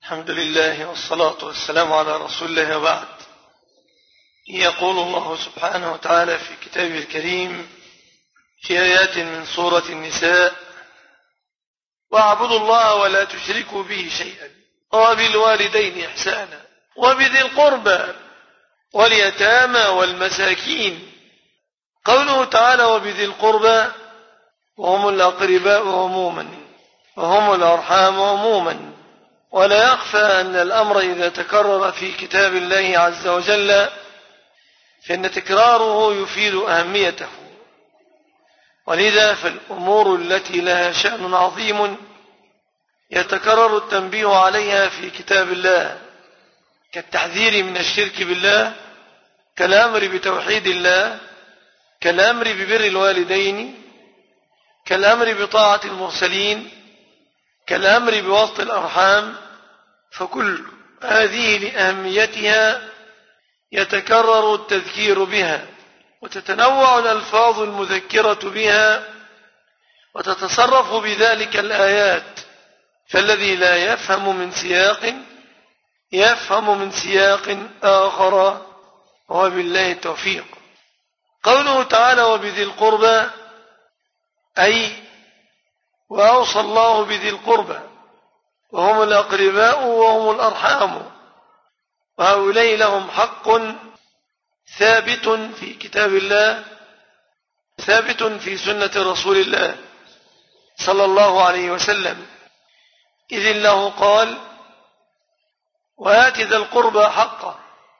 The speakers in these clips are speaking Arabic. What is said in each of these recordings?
الحمد لله والصلاة والسلام على رسول الله وبعد. يقول الله سبحانه وتعالى في كتابه الكريم في آيات من سورة النساء: واعبدوا الله ولا تشركوا به شيئا وبالوالدين إحسانا وبذي القربى واليتامى والمساكين. قوله تعالى وبذي القربى وهم الأقرباء عموما وهم الأرحام عموما، ولا يخفى أن الأمر إذا تكرر في كتاب الله عز وجل فإن تكراره يفيد أهميته، ولذا فالأمور التي لها شأن عظيم يتكرر التنبيه عليها في كتاب الله، كالتحذير من الشرك بالله، كالأمر بتوحيد الله، كالأمر ببر الوالدين، كالأمر بطاعة المرسلين، كالأمر بوسط الأرحام. فكل هذه لأهميتها يتكرر التذكير بها، وتتنوع الألفاظ المذكرة بها، وتتصرف بذلك الآيات، فالذي لا يفهم من سياق يفهم من سياق آخر، وبالله التوفيق. قوله تعالى وبذي القربى، أي وأوصى الله بذي القربى وهم الأقرباء وهم الأرحام، وهؤلاء لهم حق ثابت في كتاب الله، ثابت في سنة رسول الله صلى الله عليه وسلم، إذ الله قال وآت ذا القربى حقه،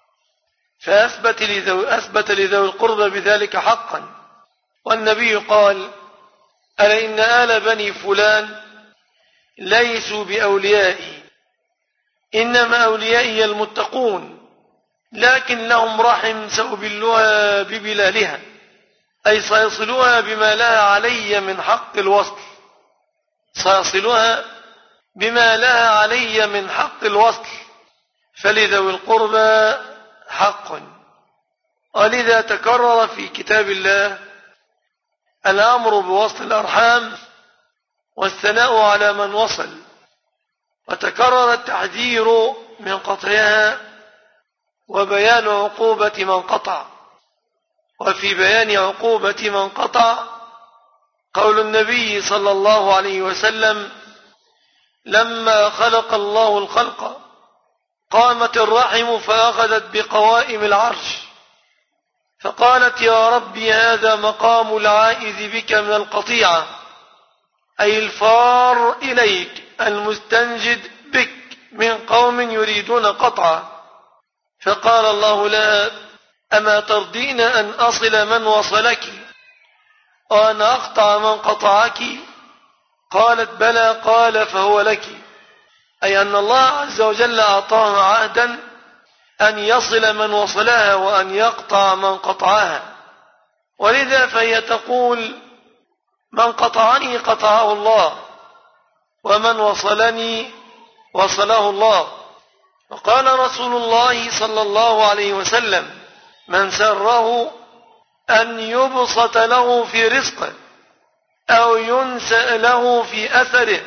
فأثبت لذوي القربى بذلك حقا. والنبي قال ألا إن آل بني فلان ليسوا بأوليائي، إنما أوليائي المتقون، لكن لهم رحم سأبلها ببلالها، أي سيصلها بما لها علي من حق الوصل، سيصلها بما لها علي من حق الوصل، فلذوي القربى حق. ولذا تكرر في كتاب الله الأمر بوصل الأرحام والثناء على من وصل، وتكرر التحذير من قطعها وبيان عقوبة من قطع. وفي بيان عقوبة من قطع قول النبي صلى الله عليه وسلم لما خلق الله الخلق قامت الرحم فأخذت بقوائم العرش فقالت يا ربي هذا مقام العائذ بك من القطيعة، أي الفار إليك المستنجد بك من قوم يريدون قطعه. فقال الله لها أما ترضين أن أصل من وصلك وأن أقطع من قطعك؟ قالت بلى. قال فهو لك، أي أن الله عز وجل أعطاها عهدا أن يصل من وصلها وأن يقطع من قطعها. ولذا فهي تقول من قطعني قطعه الله، ومن وصلني وصله الله. وقال رسول الله صلى الله عليه وسلم من سره أن يبسط له في رزقه أو ينسأ له في أثره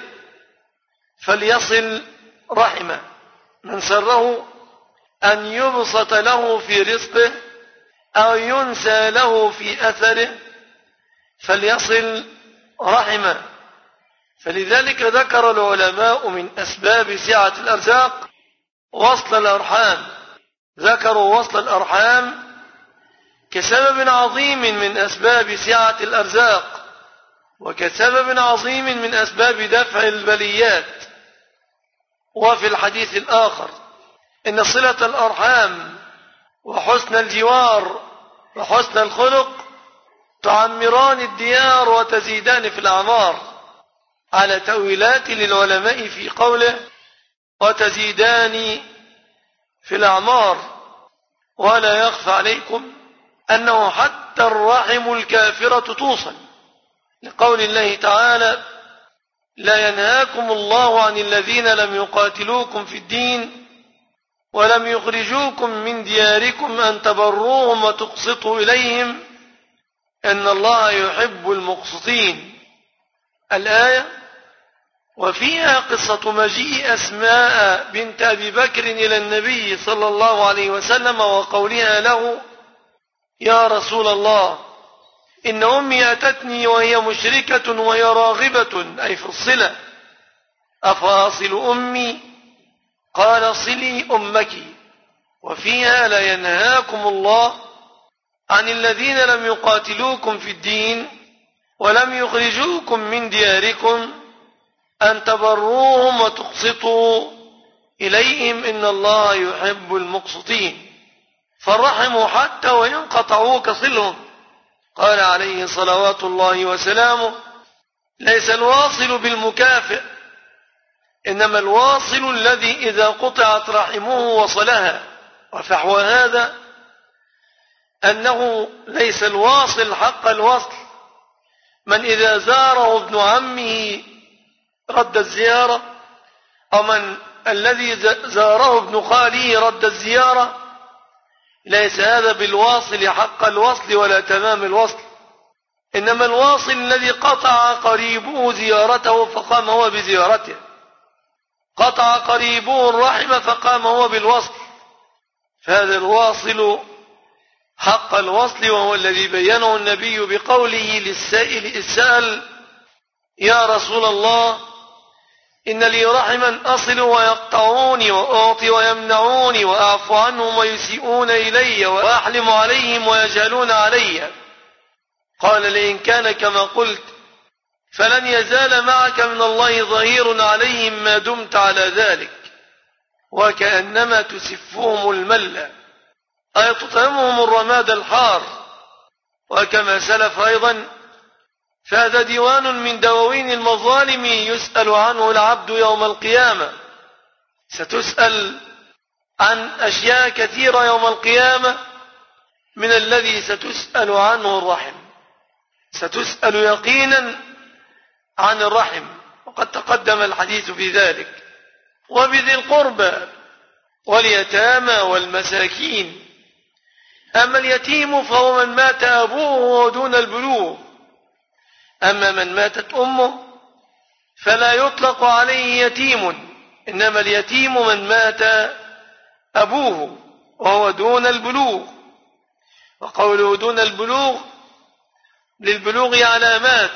فليصل رحمه. من سره أن يبسط له في رزقه أو ينسى له في أثره فليصل رحمه. فلذلك ذكر العلماء من أسباب سعة الأرزاق وصل الأرحام، ذكروا وصل الأرحام كسبب عظيم من أسباب سعة الأرزاق، وكسبب عظيم من أسباب دفع البليات. وفي الحديث الآخر إن صلة الأرحام وحسن الجوار وحسن الخلق تعمران الديار وتزيدان في الأعمار، على تأويلات للعلماء في قوله وتزيدان في الأعمار. ولا يخفى عليكم أنه حتى الرحم الكافرة توصل، لقول الله تعالى لا ينهاكم الله عن الذين لم يقاتلوكم في الدين ولم يخرجوكم من دياركم أن تبروهم وتقسطوا إليهم إن الله يحب المقسطين. الآية وفيها قصة مجيء أسماء بنت أبي بكر إلى النبي صلى الله عليه وسلم وقولها له: يا رسول الله، إن أمي أتتني وهي مشركة وهي راغبة أي في الصلة، أفاصل أمي؟ قال: صلي أمك. وفيها: لا ينهاكم الله عن الذين لم يقاتلوكم في الدين ولم يخرجوكم من دياركم أن تبروهم وتقسطوا إليهم إن الله يحب المقسطين. فالرحم حتى وإن قطعوك صلهم. قال عليه صلوات الله وسلامه: ليس الواصل بالمكافئ، إنما الواصل الذي إذا قطعت رحمه وصلها. وفحوى هذا أنه ليس الواصل حق الوصل من إذا زاره ابن عمه رد الزيارة، أو من الذي زاره ابن خاله رد الزيارة. ليس هذا بالواصل حق الوصل ولا تمام الوصل، إنما الواصل الذي قطع قريبه زيارته فقام هو بزيارته، قطع قريبه الرحم فقام هو بالوصل، فهذا الواصل حق الوصل، وهو الذي بينه النبي بقوله للسائل السائل: يا رسول الله، إن لي رحما أصل ويقطعوني وأعطي ويمنعوني وأعفو عنهم ويسيئون إلي وأحلم عليهم ويجهلون علي. قال: لئن كان كما قلت فلن يزال معك من الله ظهير عليهم ما دمت على ذلك، وكأنما تسفهم المل، أي تطعمهم الرماد الحار. وكما سلف أيضا، فهذا ديوان من دواوين المظالم يسأل عنه العبد يوم القيامة. ستسأل عن أشياء كثيرة يوم القيامة، من الذي ستسأل عنه الرحم. ستسأل يقينا عن الرحم، وقد تقدم الحديث في ذلك. وبذي القربى واليتامى والمساكين. أما اليتيم فهو من مات أبوه دون البلوغ، أما من ماتت أمه فلا يطلق عليه يتيم، إنما اليتيم من مات أبوه وهو دون البلوغ. وقوله دون البلوغ، للبلوغ علامات: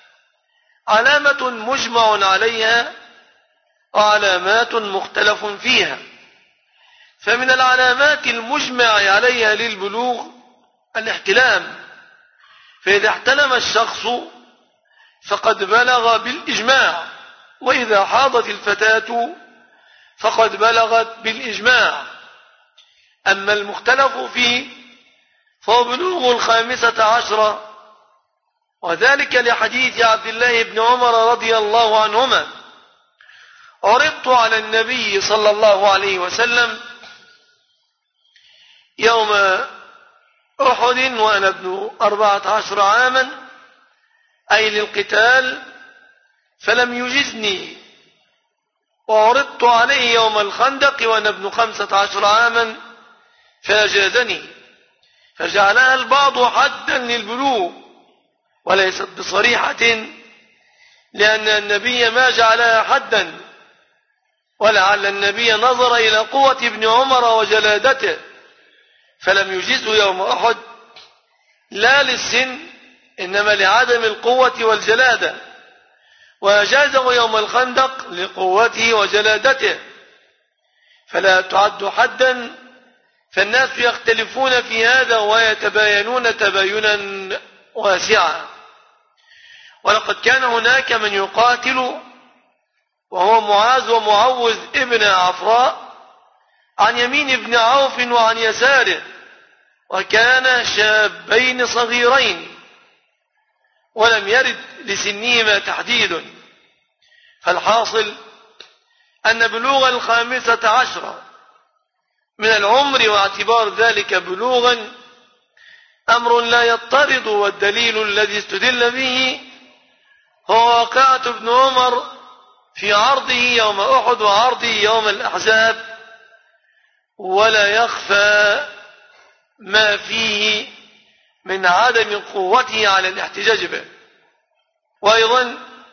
علامة مجمع عليها وعلامات مختلف فيها. فمن العلامات المجمع عليها للبلوغ الاحتلام، فإذا احتلم الشخص فقد بلغ بالإجماع، وإذا حاضت الفتاة فقد بلغت بالإجماع. أما المختلف فيه فهو بلوغ 15، وذلك لحديث عبد الله بن عمر رضي الله عنهما: عرضت على النبي صلى الله عليه وسلم يوم أحد وأنا ابن 14 عاما، أي للقتال، فلم يجزني. وعرضت عليه يوم الخندق وأنا ابن 15 عاما فأجازني. فجعلها البعض حدا للبلوغ وليست بصريحة، لأن النبي ما جعلها حدا، ولعل النبي نظر إلى قوة ابن عمر وجلادته فلم يجزه يوم أحد، لا للسن إنما لعدم القوة والجلادة، وأجازه يوم الخندق لقوته وجلادته، فلا تعد حدا. فالناس يختلفون في هذا ويتباينون تباينا واسعا. ولقد كان هناك من يقاتل وهو معاذ ومعوذ ابن عفراء عن يمين ابن عوف وعن يساره، وكان شابين صغيرين ولم يرد لسنهما تحديد. فالحاصل أن بلوغ 15 من العمر واعتبار ذلك بلوغا أمر لا يضطرد، والدليل الذي استدل به هو واقعة ابن عمر في عرضه يوم أحد وعرضه يوم الأحزاب، ولا يخفى ما فيه من عدم قوته على الاحتجاج به. وأيضا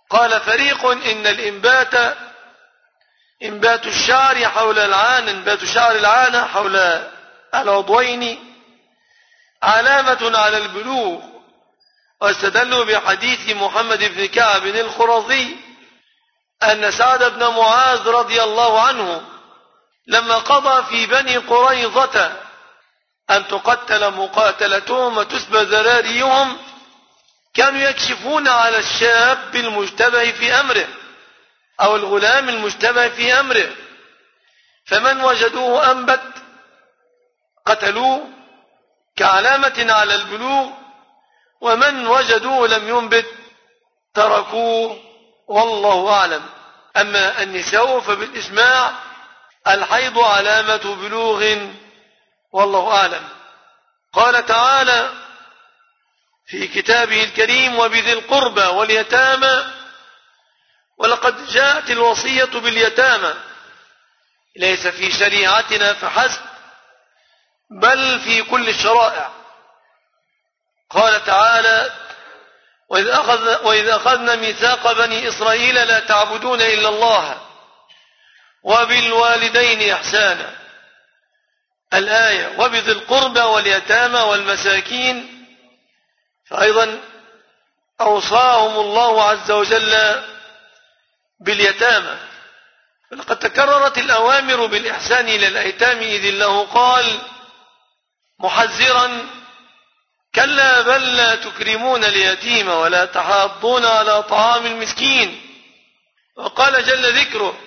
قال فريق إن الإنبات إنبات الشعر حول العانة، إنبات شعر العانة حول العضوين علامة على البلوغ، واستدلوا بحديث محمد بن كعب الخرظي أن سعد بن معاذ رضي الله عنه لما قضى في بني قريظة أن تقتل مقاتلتهم وتسبى ذراريهم كانوا يكشفون على الشاب المشتبه في أمره أو الغلام المشتبه في أمره، فمن وجدوه أنبت قتلوه كعلامة على البلوغ، ومن وجدوه لم ينبت تركوه، والله أعلم. أما النساء فبالإجماع الحيض علامة بلوغ، والله أعلم. قال تعالى في كتابه الكريم وبذي القربى واليتامى، ولقد جاءت الوصية باليتامى ليس في شريعتنا فحسب بل في كل الشرائع. قال تعالى وإذ أخذنا ميثاق بني إسرائيل لا تعبدون إلا الله وبالوالدين إحسانا، الآية وبذي القربى واليتامى والمساكين، فأيضا أوصاهم الله عز وجل باليتامى. فلقد تكررت الأوامر بالإحسان إلى الأيتام، إذ الله قال محذرا كلا بل لا تكرمون اليتيم ولا تحاضون على طعام المسكين، وقال جل ذكره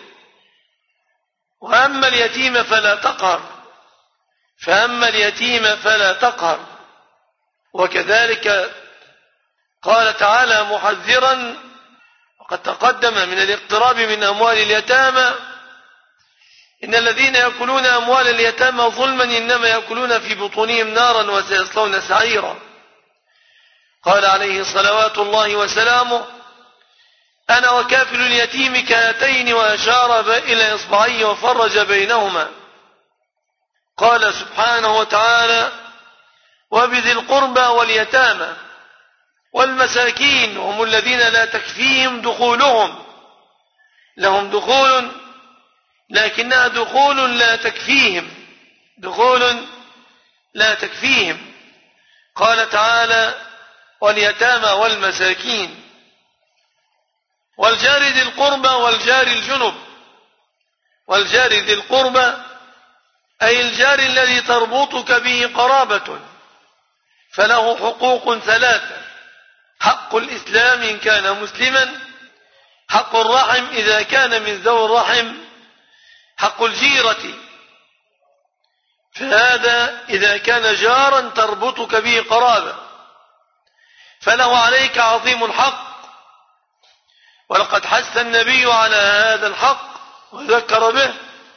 وأما اليتيم فلا تقهر، فأما اليتيم فلا تقهر. وكذلك قال تعالى محذرا وقد تقدم من الاقتراب من أموال اليتامى إن الذين يأكلون أموال اليتامى ظلما إنما يأكلون في بطونهم نارا وسيصلون سعيرا. قال عليه صلوات الله وسلامه أنا وكافل اليتيم كهاتين، وأشار إلى إصبعيه وفرج بينهما. قال سبحانه وتعالى وبذي القربى واليتامى والمساكين هم الذين لا تكفيهم دخولهم، لهم دخول لكنها دخول لا تكفيهم، دخول لا تكفيهم. قال تعالى واليتامى والمساكين والجار ذي القربى والجار الجنب. والجار ذي القربى أي الجار الذي تربطك به قرابة، فله حقوق ثلاثة: حق الإسلام إن كان مسلما، حق الرحم إذا كان من ذوي الرحم، حق الجيرة، فهذا إذا كان جارا تربطك به قرابة فله عليك عظيم الحق. ولقد حث النبي على هذا الحق وذكر به،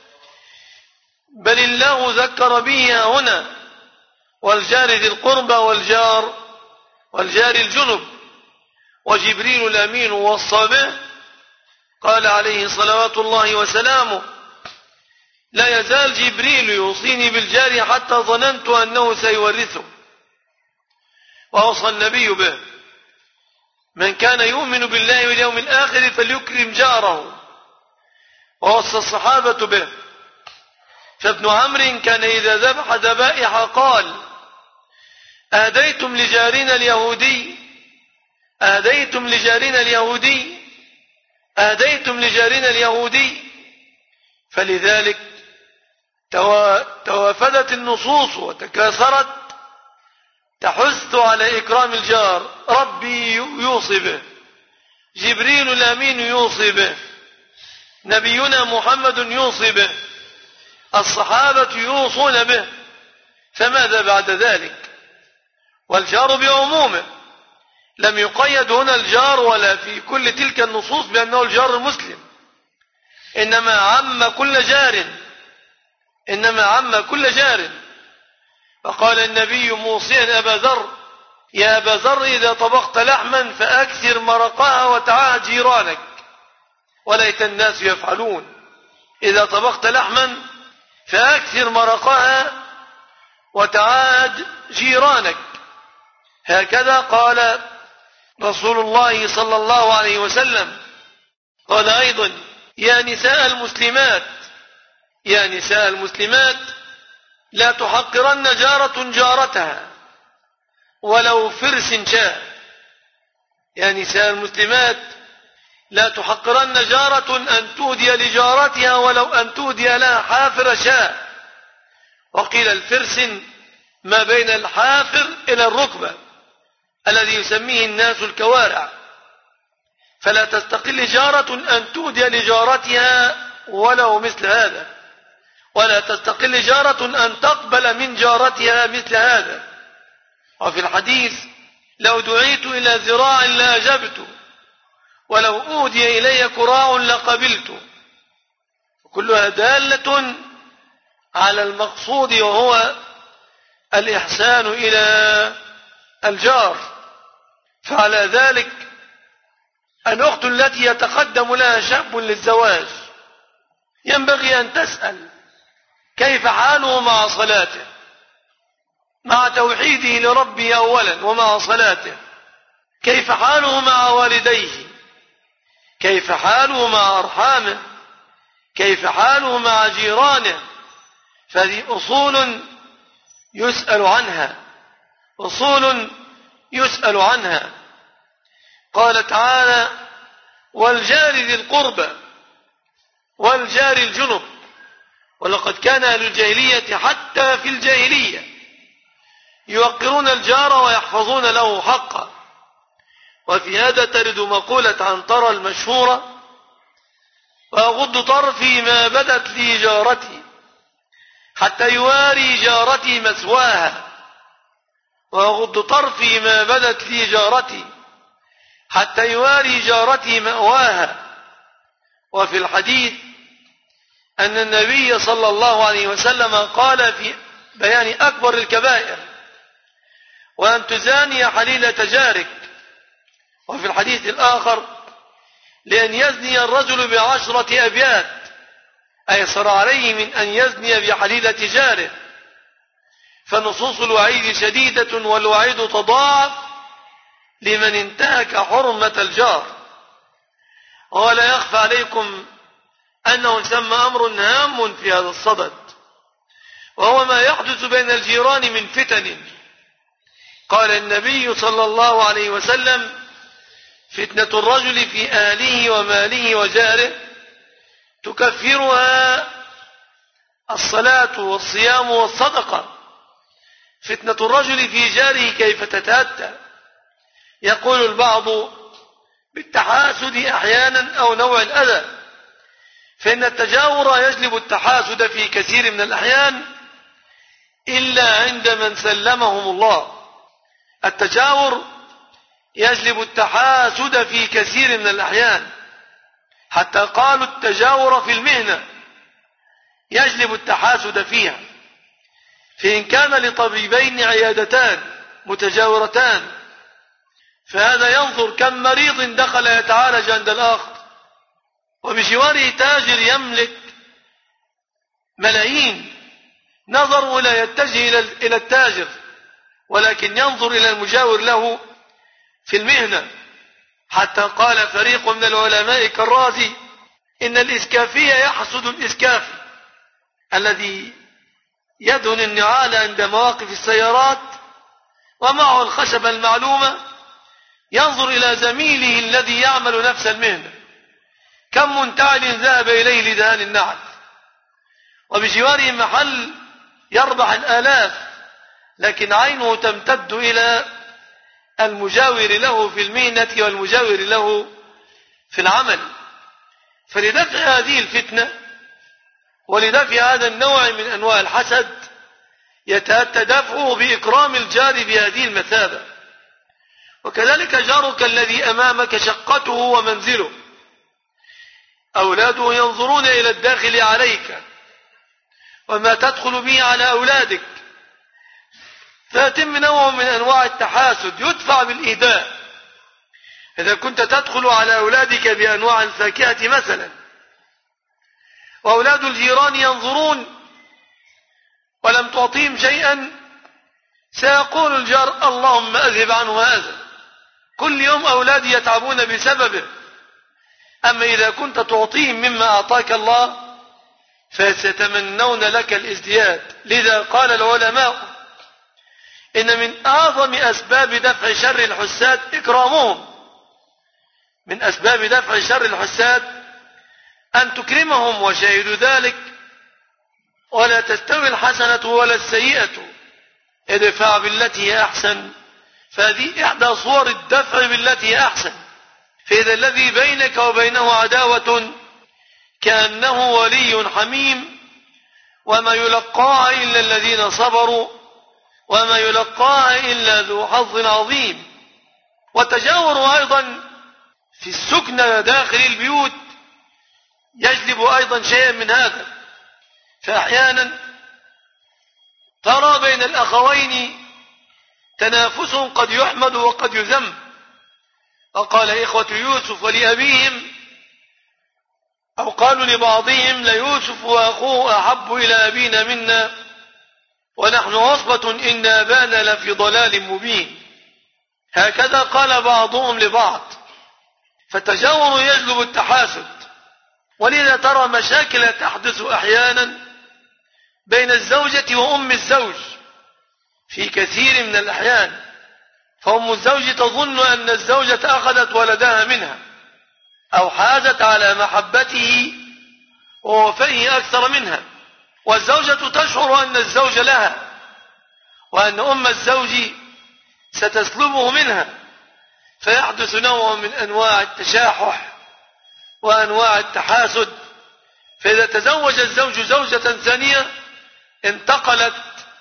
بل الله ذكر به هنا والجار ذي القربى والجار الجنب، وجبريل الأمين وصى به. قال عليه صلوات الله وسلامه لا يزال جبريل يوصيني بالجار حتى ظننت أنه سيورثه. ووصى النبي به من كان يؤمن بالله واليوم الآخر فليكرم جاره، ووصى الصحابة به. فابن عمرو كان إذا ذبح ذبائح قال أهديتم لجارنا اليهودي، أهديتم لجارنا اليهودي، أهديتم لجارنا اليهودي. فلذلك توافدت النصوص وتكاثرت تحث على إكرام الجار. ربي يوصي به، جبريل الأمين يوصي به، نبينا محمد يوصي به، الصحابة يوصون به، فماذا بعد ذلك؟ والجار بعمومه، لم يقيد هنا الجار ولا في كل تلك النصوص بأنه الجار المسلم، إنما عم كل جار، إنما عم كل جار. فقال النبي موصيا أبا ذر يا أبا ذر إذا طبخت لحما فأكثر مرقها وتعاهد جيرانك. وليت الناس يفعلون، إذا طبخت لحما فأكثر مرقها وتعاهد جيرانك. هكذا قال رسول الله صلى الله عليه وسلم قال أيضا: يا نساء المسلمات لا تحقرن جارة جارتها ولو فرس شاء. يا نساء المسلمات لا تحقرن جارة أن تهدي لجارتها ولو أن تهدي لها حافر شاء. وقيل الفرس ما بين الحافر إلى الركبة الذي يسميه الناس الكوارع. فلا تستقل جارة أن تهدي لجارتها ولو مثل هذا، ولا تستقل جارة أن تقبل من جارتها مثل هذا. وفي الحديث: لو دعيت إلى ذراع لأجبت، ولو أودي إلي كراع لقبلت. كلها دالة على المقصود، وهو الإحسان إلى الجار. فعلى ذلك الأخت التي يتقدم لها شاب للزواج ينبغي أن تسأل كيف حاله مع صلاته، مع توحيده لربه أولا، ومع صلاته. كيف حاله مع والديه، كيف حاله مع أرحامه، كيف حاله مع جيرانه. فهذه أصول يسأل عنها. قال تعالى: والجار ذي القربى والجار الجنب. ولقد كان أهل الجاهلية حتى في الجاهلية يوقرون الجار ويحفظون له حقه. وفي هذا ترد مقولة عنترة المشهورة: وأغض طرفي ما بدت لي جارتي حتى يواري جارتي مثواها. وأغض طرفي ما بدت لي جارتي حتى يواري جارتي مأواها. وفي الحديث أن النبي صلى الله عليه وسلم قال في بيان أكبر الكبائر: وأن تزاني حليلة جارك. وفي الحديث الآخر: لأن يزني الرجل ب10 أبيات أيسر عليه من أن يزني بحليلة جاره. فنصوص الوعيد شديدة، والوعيد تضاعف لمن انتهك حرمة الجار. ولا يخفى عليكم أنه ثم أمر هام في هذا الصدد، وهو ما يحدث بين الجيران من فتن. قال النبي صلى الله عليه وسلم: فتنة الرجل في أهله وماله وجاره تكفرها الصلاة والصيام والصدقة. فتنة الرجل في جاره كيف تتأتى؟ يقول البعض بالتحاسد أحيانا أو نوع الأذى، فإن التجاور يجلب التحاسد في كثير من الأحيان إلا عند من سلمهم الله. التجاور يجلب التحاسد في كثير من الأحيان، حتى قالوا التجاور في المهنة يجلب التحاسد فيها. فإن كان لطبيبين عيادتان متجاورتان، فهذا ينظر كم مريض دخل يتعالج عند الآخر، وبجواره تاجر يملك ملايين، نظر ولا يتجه إلى التاجر، ولكن ينظر إلى المجاور له في المهنة. حتى قال فريق من العلماء كالرازي: إن الإسكافي يحسد الإسكافي الذي يدهن النعال عند مواقف السيارات ومعه الخشبة المعلومة، ينظر إلى زميله الذي يعمل نفس المهنة كم منتعل ذهب إليه لدهان النعل، وبجواره محل يربح الآلاف، لكن عينه تمتد إلى المجاور له في المهنة والمجاور له في العمل. فلدفع هذه الفتنة ولدفع هذا النوع من أنواع الحسد يتأتى دفعه بإكرام الجار بهذه المثابة. وكذلك جارك الذي أمامك شقته ومنزله، أولاده ينظرون إلى الداخل عليك وما تدخل به على أولادك، فيتم نوع من أنواع التحاسد يدفع بالإهداء. إذا كنت تدخل على أولادك بأنواع الفاكهة مثلا، وأولاد الجيران ينظرون ولم تعطيهم شيئا، سيقول الجار: اللهم أذهب عنه هذا، كل يوم أولادي يتعبون بسببه. أما إذا كنت تعطيهم مما أعطاك الله فسيتمنون لك الازدياد. لذا قال العلماء إن من أعظم أسباب دفع شر الحساد إكرامهم. من أسباب دفع شر الحساد أن تكرمهم، وشاهد ذلك ولا تستوي الحسنة ولا السيئة ادفع بالتي هي أحسن. فهذه إحدى صور الدفع بالتي هي أحسن. فإذا الذي بينك وبينه عداوة كأنه ولي حميم، وما يلقاها إلا الذين صبروا وما يلقاها إلا ذو حظ عظيم. وتجاور أيضا في السكن داخل البيوت يجلب أيضا شيئا من هذا. فأحيانا ترى بين الأخوين تنافس قد يحمد وقد يذم. وقال إخوة يوسف لأبيهم أو قالوا لبعضهم ليوسف وأخوه أحب إلى أبينا منا ونحن عصبة إن أبانا لفي ضلال مبين. هكذا قال بعضهم لبعض. فالتجاور يجلب التحاسد. ولذا ترى مشاكل تحدث أحيانا بين الزوجة وأم الزوج في كثير من الأحيان. فأم الزوج تظن أن الزوجة أخذت ولدها منها أو حازت على محبته ووفيه أكثر منها، والزوجة تشعر أن الزوج لها وأن أم الزوج ستسلبه منها، فيحدث نوع من أنواع التشاحح وأنواع التحاسد. فإذا تزوج الزوج زوجة ثانية انتقلت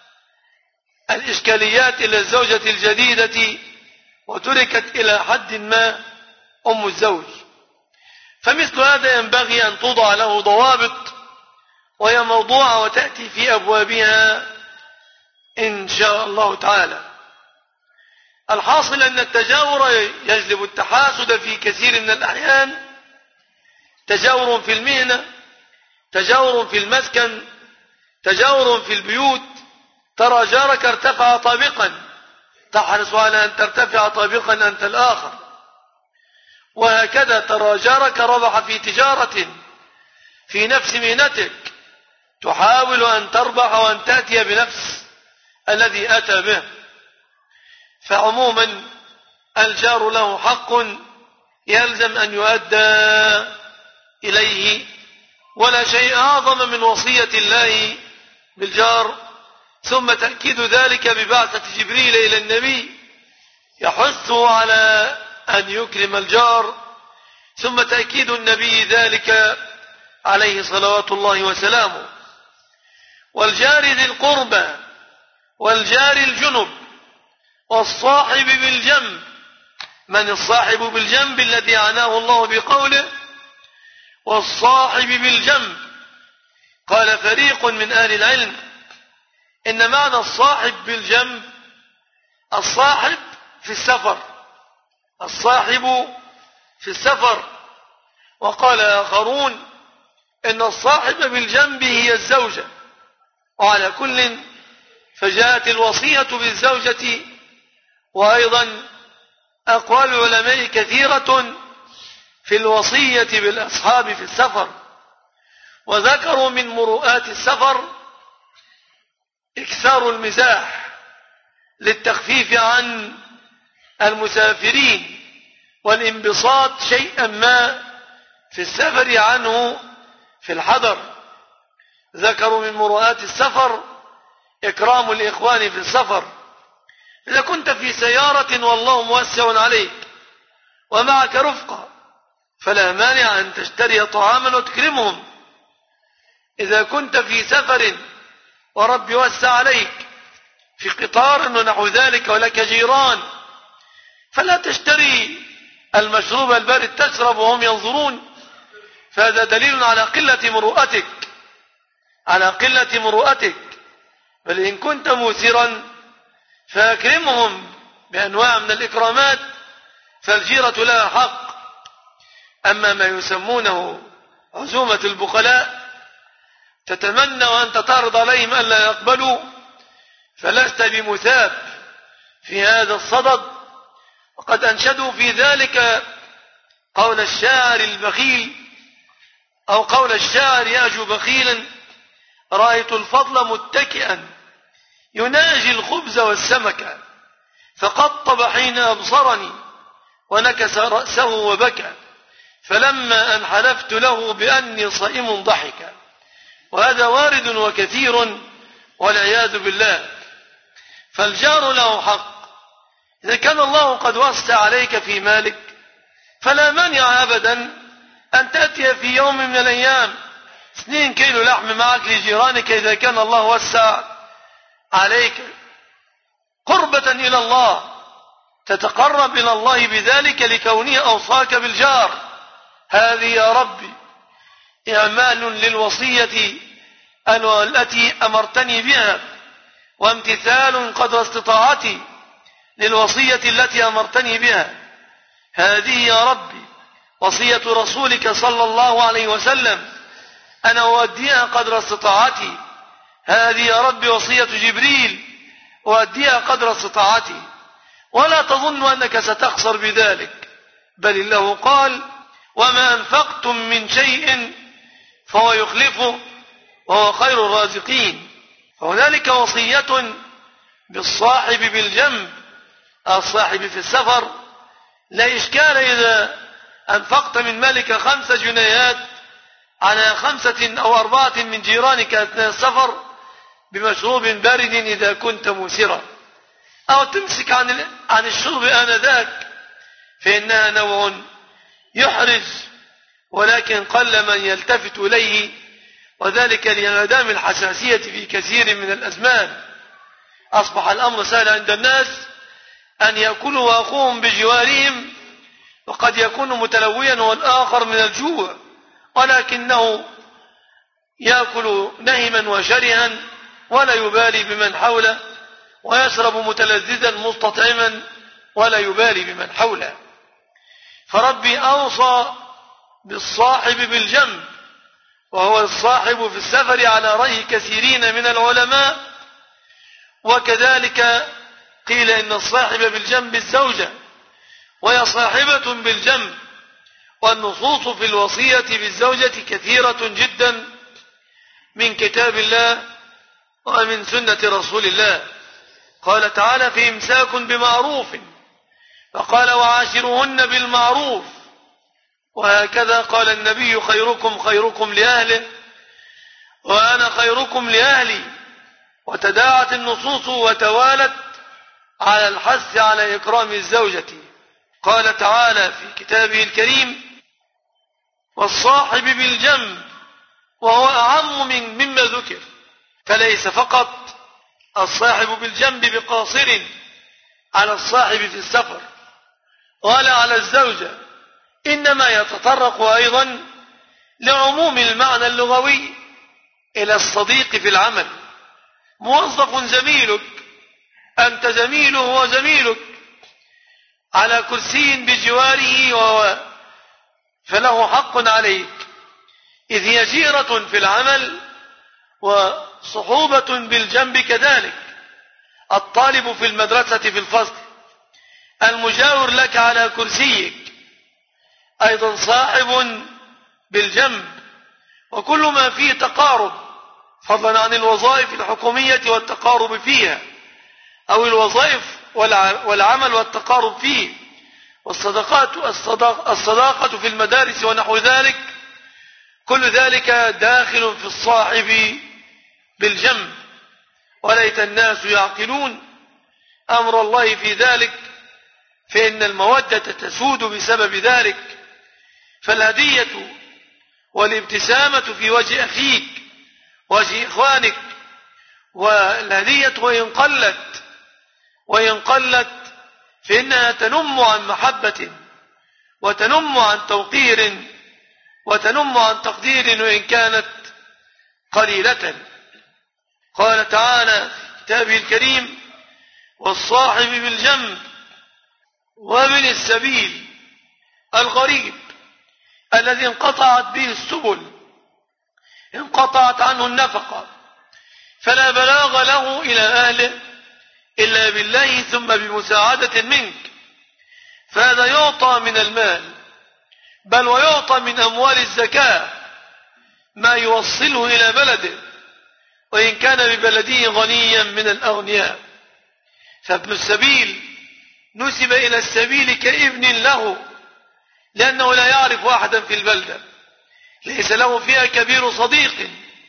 الإشكاليات إلى الزوجة الجديدة وتركت إلى حد ما أم الزوج. فمثل هذا ينبغي أن توضع له ضوابط، وهي موضوعة وتأتي في أبوابها إن شاء الله تعالى. الحاصل أن التجاور يجلب التحاسد في كثير من الأحيان. تجاور في المهنة، تجاور في المسكن، تجاور في البيوت. ترى جارك ارتفع طابقا تحرص على أن ترتفع طابقا أنت الآخر، وهكذا ترى جارك ربح في تجارة في نفس مهنتك تحاول أن تربح وأن تأتي بنفس الذي أتى به. فعموما الجار له حق يلزم أن يؤدى إليه، ولا شيء أعظم من وصية الله بالجار. ثم تأكيد ذلك ببعثة جبريل إلى النبي يحثه على أن يكرم الجار، ثم تأكيد النبي ذلك عليه صلوات الله وسلامه. والجار ذي القربى والجار الجنب والصاحب بالجنب. من الصاحب بالجنب الذي عناه الله بقوله والصاحب بالجنب؟ قال فريق من أهل العلم إن معنى الصاحب بالجنب الصاحب في السفر، الصاحب في السفر. وقال آخرون إن الصاحب بالجنب هي الزوجة. وعلى كل فجاءت الوصية بالزوجة. وأيضا أقوال العلماء كثيرة في الوصية بالأصحاب في السفر. وذكروا من مروءات السفر إكثار المزاح للتخفيف عن المسافرين والانبساط شيئا ما في السفر عنه في الحضر. ذكروا من مروءات السفر إكرام الإخوان في السفر. إذا كنت في سيارة والله موسع عليك ومعك رفقة فلا مانع أن تشتري طعاما وتكرمهم. إذا كنت في سفر ورب يوسع عليك في قطار ونحو ذلك ولك جيران فلا تشتري المشروب البارد تشرب وهم ينظرون. فهذا دليل على قلة مروءتك، على قلة مروءتك. بل إن كنت موسرا فأكرمهم بأنواع من الإكرامات، فالجيرة لها حق. أما ما يسمونه عزومة البخلاء تتمنى وأنت تعرض عليهم ألا يقبلوا، فلست بمثاب في هذا الصدد، وقد أنشدوا في ذلك قول الشاعر البخيل أو قول الشاعر يأجو بخيلا: رأيت الفضل متكئا يناجي الخبز والسمك، فقطب حين أبصرني ونكس رأسه وبكى، فلما أن حلفت له بأني صائم ضحك. وهذا وارد وكثير والعياذ بالله. فالجار له حق. إذا كان الله قد وسع عليك في مالك فلا مانع أبدا أن تأتي في يوم من الأيام 2 كيلو لحم معك لجيرانك، إذا كان الله وسع عليك قربة إلى الله، تتقرب إلى الله بذلك لكونه أوصاك بالجار. هذه يا ربي إعمال للوصية التي أمرتني بها، وامتثال قدر استطاعتي للوصية التي أمرتني بها. هذه يا ربي وصية رسولك صلى الله عليه وسلم، أنا أؤديها قدر استطاعتي. هذه يا ربي وصية جبريل، أؤديها قدر استطاعتي. ولا تظن أنك ستخسر بذلك، بل الله قال: وما أنفقتم من شيء فهو يخلفه وهو خير الرازقين. فهنالك وصية بالصاحب بالجنب، الصاحب في السفر. لا إشكال إذا أنفقت من مالك 5 جنيهات على 5 أو 4 من جيرانك أثناء السفر بمشروب بارد إذا كنت موسرا، أو تمسك عن الشرب آنذاك، فإنها نوع يحرج، ولكن قل من يلتفت إليه، وذلك لانعدام الحساسية في كثير من الأزمان. أصبح الأمر سهل عند الناس أن يأكلوا وأخوهم بجوارهم، وقد يكون متلويا والآخر من الجوع، ولكنه يأكل نهما وشرها ولا يبالي بمن حوله، ويشرب متلذذا مستطعما ولا يبالي بمن حوله. فربي أوصى بالصاحب بالجنب، وهو الصاحب في السفر على رأي كثيرين من العلماء. وكذلك قيل إن الصاحب بالجنب الزوجة، وهي صاحبة بالجنب. والنصوص في الوصية بالزوجة كثيرة جدا من كتاب الله ومن سنة رسول الله. قال تعالى: في إمساك بمعروف، فقال: وعاشرهن بالمعروف. وهكذا قال النبي: خيركم خيركم لأهله وأنا خيركم لأهلي. وتداعت النصوص وتوالت على الحث على إكرام الزوجة. قال تعالى في كتابه الكريم: والصاحب بالجنب، وهو أعم مما ذكر، فليس فقط الصاحب بالجنب بقاصر على الصاحب في السفر ولا على الزوجة، إنما يتطرق أيضا لعموم المعنى اللغوي إلى الصديق في العمل. موظف زميلك، أنت زميله وزميلك على كرسي بجواره، فله حق عليك، إذ هي جيرة في العمل وصحوبة بالجنب كذلك. الطالب في المدرسة في الفصل، المجاور لك على كرسيك، أيضا صاحب بالجنب. وكل ما فيه تقارب، فضلا عن الوظائف الحكومية والتقارب فيها، أو الوظائف والعمل والتقارب فيه، الصداقة في المدارس ونحو ذلك، كل ذلك داخل في الصاحب بالجنب. وليت الناس يعقلون أمر الله في ذلك، فإن المودة تسود بسبب ذلك. فالهدية والابتسامة في وجه أخيك وجه إخوانك، والهدية وإن قلت فإنها تنم عن محبة، وتنم عن توقير، وتنم عن تقدير، وإن كانت قليلة. قال تعالى في كتابه الكريم: والصاحب بالجنب وابن السبيل الغريب الذي انقطعت به السبل، انقطعت عنه النفقة، فلا بلاغ له إلى أهله إلا بالله ثم بمساعدة منك. فهذا يعطى من المال، بل ويعطى من أموال الزكاة ما يوصله إلى بلده، وإن كان ببلده غنيا من الأغنياء. فابن السبيل نسب إلى السبيل كابن له، لأنه لا يعرف أحدا في البلدة، ليس له فيها كبير صديق،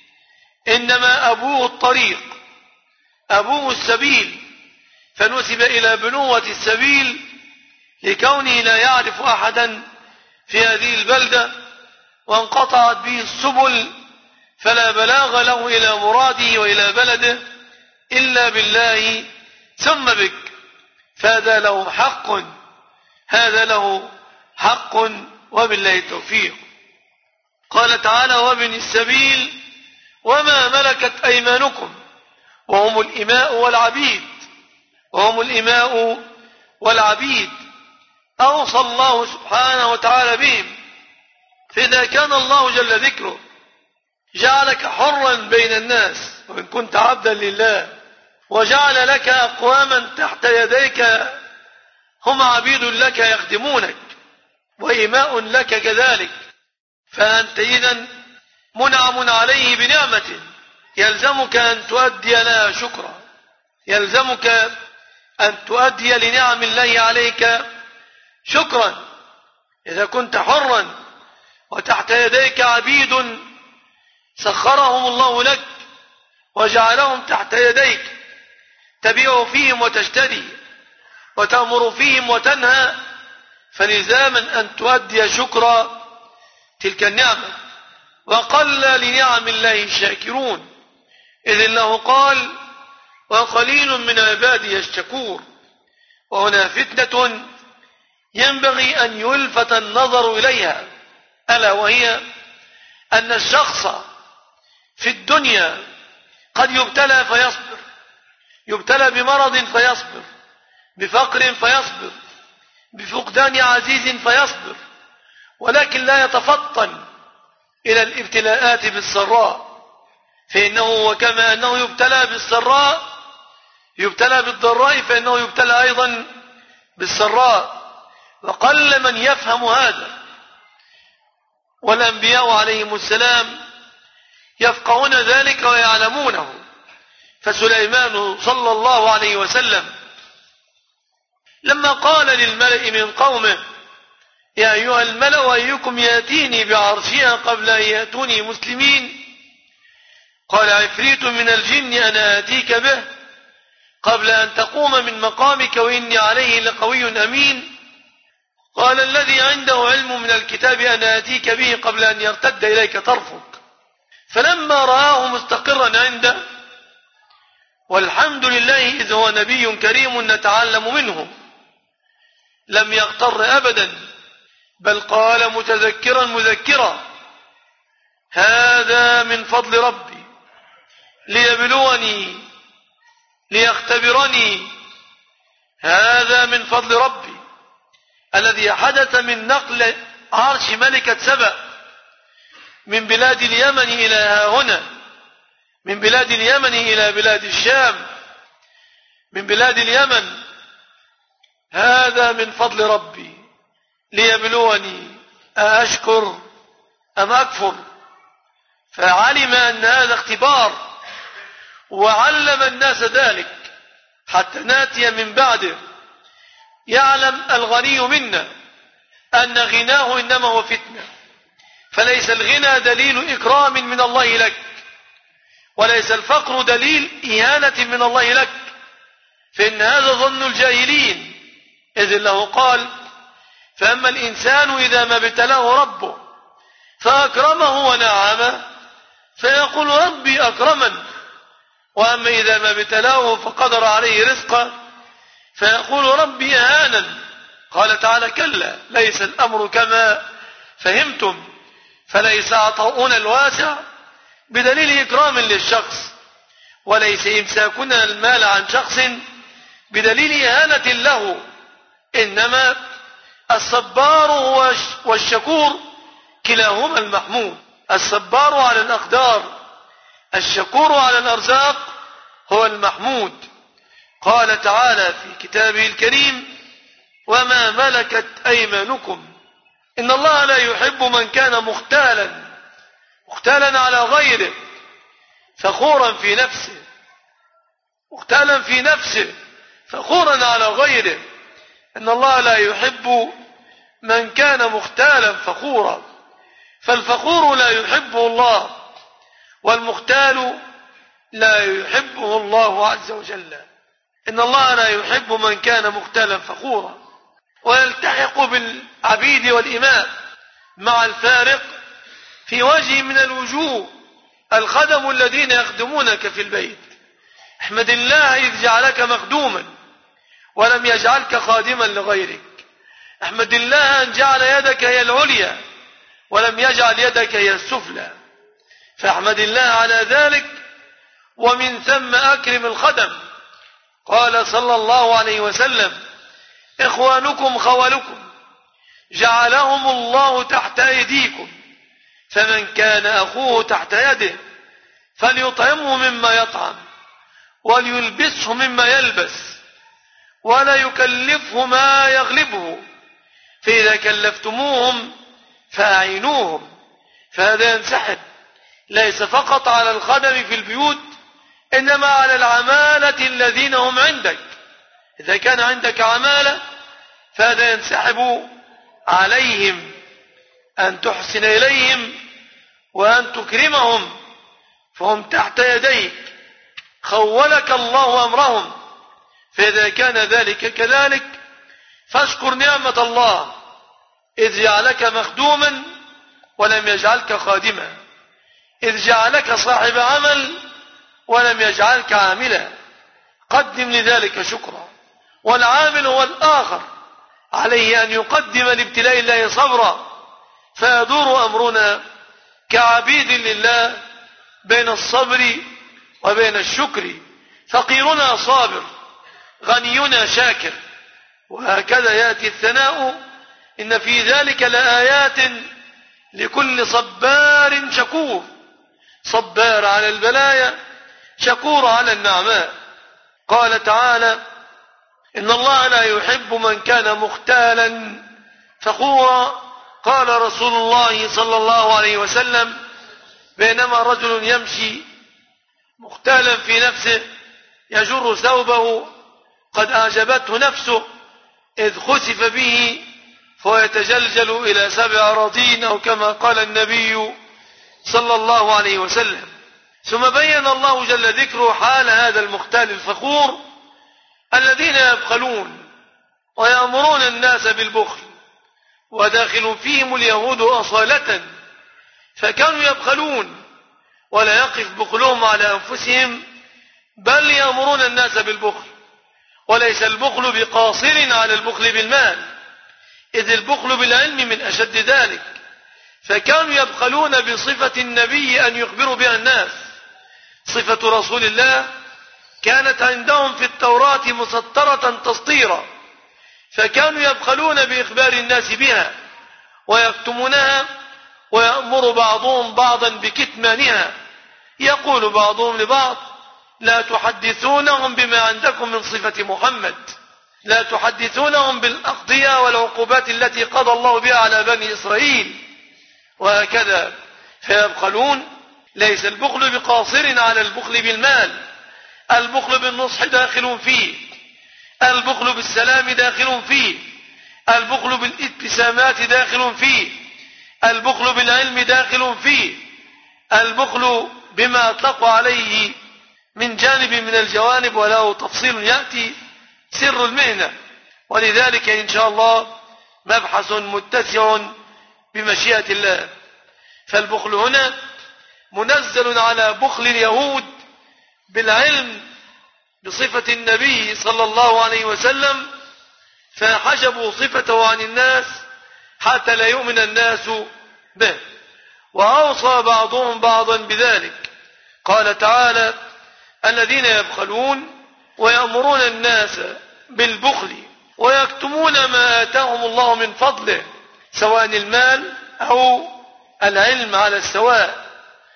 إنما أبوه الطريق، أبوه السبيل، فنسب إلى بنوة السبيل لكونه لا يعرف أحدا في هذه البلدة، وانقطعت به السبل، فلا بلاغ له إلى مراده وإلى بلده إلا بالله ثم بك، فهذا له حق، هذا له حق، وبالله التوفيق. قال تعالى: وابن السبيل وما ملكت أيمانكم، وهم الإماء والعبيد، وهم الإماء والعبيد أوصى الله سبحانه وتعالى بهم. فإذا كان الله جل ذكره جعلك حرا بين الناس، وإن كنت عبدا لله، وجعل لك أقواما تحت يديك هم عبيد لك يخدمونك وإماء لك كذلك، فأنت إذن منعم عليه بنعمة، يلزمك أن تؤدي لها شكرا، يلزمك أن تؤدي لنعم الله عليك شكرا. إذا كنت حرا وتحت يديك عبيد سخرهم الله لك وجعلهم تحت يديك، تبيع فيهم وتشتري وتأمر فيهم وتنهى، فلزاما أن تؤدي شكر تلك النعمة. وقل لنعم الله الشاكرون، إذ الله قال: وقليل من عبادي الشكور. وهنا فتنة ينبغي أن يلفت النظر إليها، ألا وهي أن الشخص في الدنيا قد يبتلى فيصبر، يبتلى بمرض فيصبر، بفقر فيصبر، بفقدان عزيز فيصبر، ولكن لا يتفطن إلى الابتلاءات بالسراء، فإنه وكما أنه يبتلى بالسراء يبتلى بالضراء، فإنه يبتلى أيضا بالسراء. وقل من يفهم هذا، والأنبياء عليهم السلام يفقهون ذلك ويعلمونه. فسليمان صلى الله عليه وسلم لما قال للملأ من قومه: يا أيها الملأ أيكم يأتيني بعرشها قبل أن يأتوني مسلمين، قال: عفريت من الجن أنا آتيك به قبل أن تقوم من مقامك وإني عليه لقوي أمين. قال: الذي عنده علم من الكتاب أنا آتيك به قبل أن يرتد إليك طرفك. فلما رآه مستقرا عنده، والحمد لله إذ هو نبي كريم نتعلم منه، لم يغتر أبدا، بل قال متذكرا مذكرا: هذا من فضل ربي ليبلوني ليختبرني، هذا من فضل ربي الذي حدث من نقل عرش ملكة سبأ من بلاد اليمن إلى هنا، من بلاد اليمن إلى بلاد الشام، من بلاد اليمن، هذا من فضل ربي ليبلوني أشكر أم أكفر. فعلم أن هذا اختبار، وعلم الناس ذلك حتى ناتي من بعده. يعلم الغني منا أن غناه إنما هو فتنة، فليس الغنى دليل إكرام من الله لك، وليس الفقر دليل إهانة من الله لك، فإن هذا ظن الجاهلين. إذ الله قال: فأما الإنسان إذا ما ابتلاه ربه فأكرمه ونعمه فيقول ربي أكرمن، وأما إذا ما ابتلاه فقدر عليه رزقه فيقول ربي أهانن. قال تعالى: كلا ليس الأمر كما فهمتم، فليس عطاؤنا الواسع بدليل إكرام للشخص، وليس إمساكنا المال عن شخص بدليل إهانة له، إنما الصبار والشكور كلاهما المحمود. الصبار على الأقدار، الشكور على الأرزاق هو المحمود. قال تعالى في كتابه الكريم: وما ملكت أيمانكم إن الله لا يحب من كان مختالا على غيره فخورا في نفسه، مختالا في نفسه فخورا على غيره. إن الله لا يحب من كان مختالا فخورا، فالفخور لا يحبه الله، والمختال لا يحبه الله عز وجل. إن الله لا يحب من كان مختالا فخورا. ويلتحق بالعبيد والإماء مع الفارق في وجه من الوجوه الخدم الذين يخدمونك في البيت. احمد الله إذ جعلك مخدوما ولم يجعلك خادما لغيرك. احمد الله أن جعل يدك هي العليا ولم يجعل يدك هي السفلى، فاحمد الله على ذلك. ومن ثم أكرم الخدم. قال صلى الله عليه وسلم: إخوانكم خولكم جعلهم الله تحت أيديكم، فمن كان أخوه تحت يده فليطعمه مما يطعم وليلبسه مما يلبس ولا يكلفه ما يغلبه، فإذا كلفتموهم فأعينوهم. فهذا ينسحب ليس فقط على الخدم في البيوت، إنما على العمالة الذين هم عندك. إذا كان عندك عمالة فهذا ينسحب عليهم أن تحسن إليهم وأن تكرمهم، فهم تحت يديك، خولك الله أمرهم. فإذا كان ذلك كذلك فاشكر نعمة الله إذ جعلك مخدوما ولم يجعلك خادما، إذ جعلك صاحب عمل ولم يجعلك عاملا. قدم لذلك شكرا. والعامل هو الآخر عليه أن يقدم لابتلاء الله صبرا، فيدور أمرنا كعبيد لله بين الصبر وبين الشكر. فقيرنا صابر، غنينا شاكر، وهكذا يأتي الثناء: إن في ذلك لآيات لكل صبار شكور. صبار على البلايا، شكور على النعماء. قال تعالى: إن الله لا يحب من كان مختالا فخورا. قال رسول الله صلى الله عليه وسلم: بينما رجل يمشي مختالا في نفسه يجر ثوبه قد أعجبته نفسه إذ خسف به فهو يتجلجل إلى 7 أراضين، أو كما قال النبي صلى الله عليه وسلم. ثم بين الله جل ذكره حال هذا المختال الفخور الذين يبخلون ويأمرون الناس بالبخل، وداخل فيهم اليهود أصالة، فكانوا يبخلون ولا يقف بخلهم على أنفسهم، بل يأمرون الناس بالبخل. وليس البخل بقاصر على البخل بالمال، إذ البخل بالعلم من أشد ذلك. فكانوا يبخلون بصفة النبي أن يخبروا بها الناس. صفة رسول الله كانت عندهم في التوراة مسطرة تسطيرا، فكانوا يبخلون بإخبار الناس بها ويكتمونها، ويأمر بعضهم بعضا بكتمانها. يقول بعضهم لبعض: لا تحدثونهم بما عندكم من صفة محمد، لا تحدثونهم بالأقضية والعقوبات التي قضى الله بها على بني إسرائيل، وهكذا. فيبخلون. ليس البخل بقاصر على البخل بالمال، البخل بالنصح داخل فيه، البخل بالسلام داخل فيه، البخل بالابتسامات داخل فيه، البخل بالعلم داخل فيه، البخل بما أطلق عليه من جانب من الجوانب، وله تفصيل يأتي سر المهنة. ولذلك إن شاء الله مبحث متسع بمشيئة الله. فالبخل هنا منزل على بخل اليهود بالعلم بصفة النبي صلى الله عليه وسلم، فحجبوا صفته عن الناس حتى لا يؤمن الناس به. وأوصى بعضهم بعضا بذلك. قال تعالى: الذين يبخلون ويأمرون الناس بالبخل ويكتمون ما آتاهم الله من فضله، سواء المال أو العلم على السواء.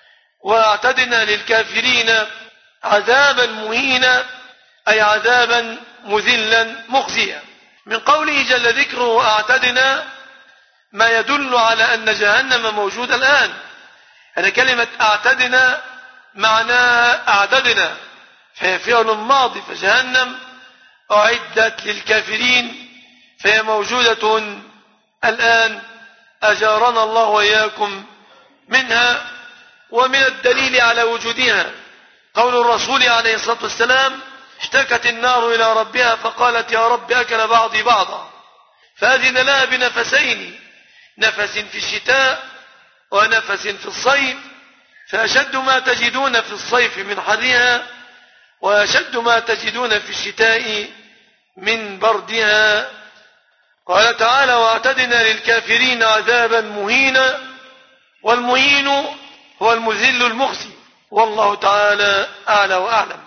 واعتدنا للكافرين عذابا مهينا، أي عذابا مذلا مخزيا. من قوله جل ذكره أعتدنا ما يدل على أن جهنم موجودة الآن. يعني كلمة أعتدنا معناها أعددنا، فهي فعل ماضي، فجهنم أعدت للكافرين فهي موجودة الآن، أجارنا الله وإياكم منها. ومن الدليل على وجودها قول الرسول عليه الصلاة والسلام: اشتكت النار إلى ربها فقالت يا رب أكل بعضي بعضا، فأذن لها بنفسين، نفس في الشتاء ونفس في الصيف، فأشد ما تجدون في الصيف من حرها وأشد ما تجدون في الشتاء من بردها. قال تعالى: واعتدنا للكافرين عذابا مهينا، والمهين هو المذل المخزي. والله تعالى أعلى وأعلم.